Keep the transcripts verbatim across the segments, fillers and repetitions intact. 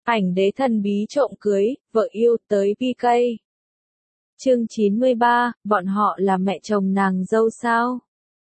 Ảnh đế thần bí trộm cưới, vợ yêu tới pê ca. Chương chín mươi ba, bọn họ là mẹ chồng nàng dâu sao?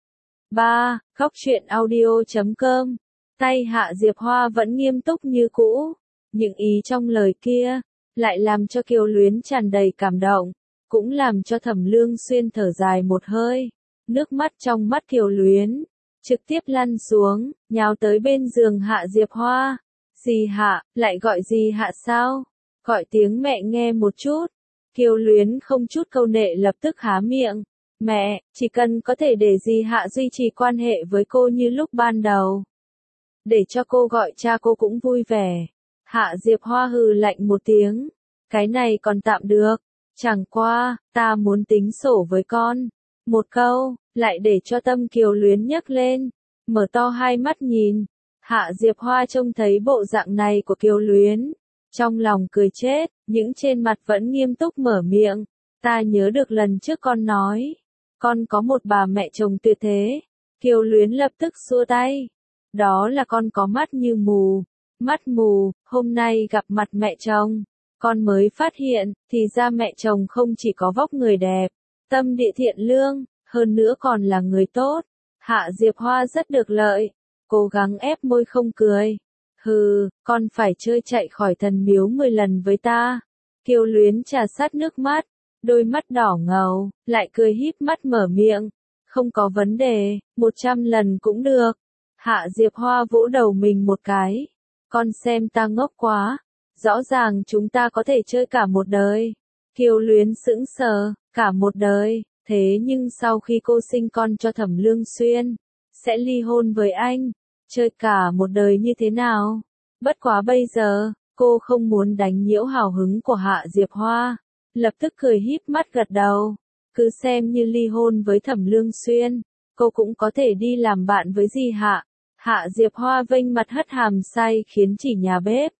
ba. Khóc chuyện audio chấm com. Tay Hạ Diệp Hoa vẫn nghiêm túc như cũ. Những ý trong lời kia, lại làm cho Kiều Luyến tràn đầy cảm động, cũng làm cho Thẩm Lương Xuyên thở dài một hơi. Nước mắt trong mắt Kiều Luyến, trực tiếp lăn xuống, nhào tới bên giường Hạ Diệp Hoa. Dì Hạ, lại gọi dì Hạ sao? Gọi tiếng mẹ nghe một chút. Kiều Luyến không chút câu nệ lập tức há miệng. Mẹ, chỉ cần có thể để dì Hạ duy trì quan hệ với cô như lúc ban đầu. Để cho cô gọi cha cô cũng vui vẻ. Hạ Diệp Hoa hừ lạnh một tiếng. Cái này còn tạm được. Chẳng qua, ta muốn tính sổ với con. Một câu, lại để cho tâm Kiều Luyến nhấc lên. Mở to hai mắt nhìn. Hạ Diệp Hoa trông thấy bộ dạng này của Kiều Luyến. Trong lòng cười chết, những trên mặt vẫn nghiêm túc mở miệng. Ta nhớ được lần trước con nói. Con có một bà mẹ chồng tuyệt thế. Kiều Luyến lập tức xua tay. Đó là con có mắt như mù. Mắt mù, hôm nay gặp mặt mẹ chồng. Con mới phát hiện, thì ra mẹ chồng không chỉ có vóc người đẹp, tâm địa thiện lương, hơn nữa còn là người tốt. Hạ Diệp Hoa rất được lợi. Cố gắng ép môi không cười. Hừ, con phải chơi chạy khỏi thần miếu mười lần với ta. Kiều Luyến trà sát nước mắt, đôi mắt đỏ ngầu, lại cười híp mắt mở miệng. Không có vấn đề, một trăm lần cũng được. Hạ Diệp Hoa vỗ đầu mình một cái. Con xem ta ngốc quá. Rõ ràng chúng ta có thể chơi cả một đời. Kiều Luyến sững sờ, cả một đời. Thế nhưng sau khi cô sinh con cho Thẩm Lương Xuyên, sẽ ly hôn với anh. Chơi cả một đời như thế nào? Bất quá bây giờ, cô không muốn đánh nhiễu hào hứng của Hạ Diệp Hoa. Lập tức cười híp mắt gật đầu. Cứ xem như ly hôn với Thẩm Lương Xuyên, cô cũng có thể đi làm bạn với dì Hạ. Hạ Diệp Hoa vênh mặt hất hàm say khiến chỉ nhà bếp.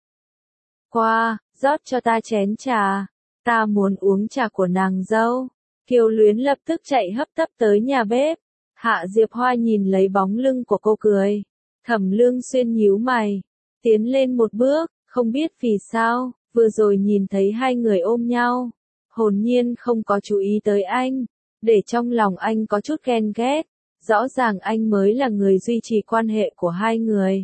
Qua, rót cho ta chén trà. Ta muốn uống trà của nàng dâu. Kiều Luyến lập tức chạy hấp tấp tới nhà bếp. Hạ Diệp Hoa nhìn lấy bóng lưng của cô cười. Thẩm Lương Xuyên nhíu mày, tiến lên một bước, không biết vì sao, vừa rồi nhìn thấy hai người ôm nhau, hồn nhiên không có chú ý tới anh, để trong lòng anh có chút ghen ghét, rõ ràng anh mới là người duy trì quan hệ của hai người.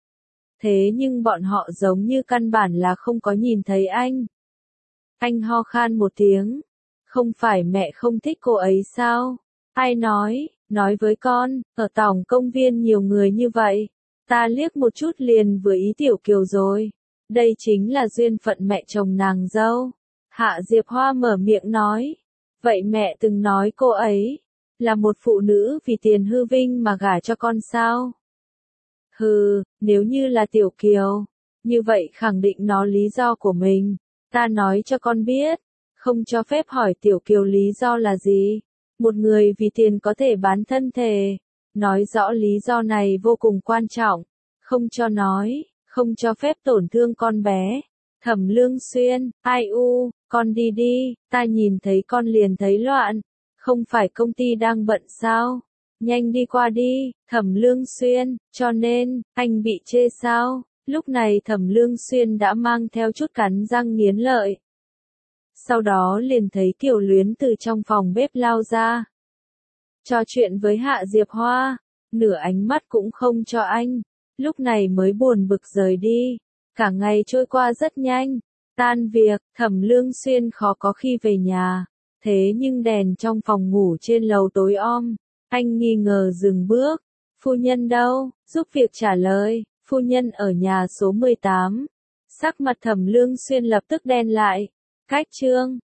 Thế nhưng bọn họ giống như căn bản là không có nhìn thấy anh. Anh ho khan một tiếng, không phải mẹ không thích cô ấy sao? Ai nói? Nói với con, ở tổng công viên nhiều người như vậy. Ta liếc một chút liền vừa ý Tiểu Kiều rồi. Đây chính là duyên phận mẹ chồng nàng dâu. Hạ Diệp Hoa mở miệng nói. Vậy mẹ từng nói cô ấy là một phụ nữ vì tiền hư vinh mà gả cho con sao? Hừ, nếu như là Tiểu Kiều, như vậy khẳng định nó lý do của mình. Ta nói cho con biết, không cho phép hỏi Tiểu Kiều lý do là gì. Một người vì tiền có thể bán thân thể. Nói rõ lý do này vô cùng quan trọng. Không cho nói, không cho phép tổn thương con bé. Thẩm Lương Xuyên, ai u, con đi đi, ta nhìn thấy con liền thấy loạn. Không phải công ty đang bận sao? Nhanh đi qua đi, Thẩm Lương Xuyên, cho nên, anh bị chê sao? Lúc này Thẩm Lương Xuyên đã mang theo chút cắn răng nghiến lợi. Sau đó liền thấy Kiều Luyến từ trong phòng bếp lao ra. Trò chuyện với Hạ Diệp Hoa, nửa ánh mắt cũng không cho anh, lúc này mới buồn bực rời đi. Cả ngày trôi qua rất nhanh, tan việc, Thẩm Lương Xuyên khó có khi về nhà. Thế nhưng đèn trong phòng ngủ trên lầu tối om, anh nghi ngờ dừng bước. Phu nhân đâu? Giúp việc trả lời, phu nhân ở nhà số mười tám. Sắc mặt Thẩm Lương Xuyên lập tức đen lại. Cách chương,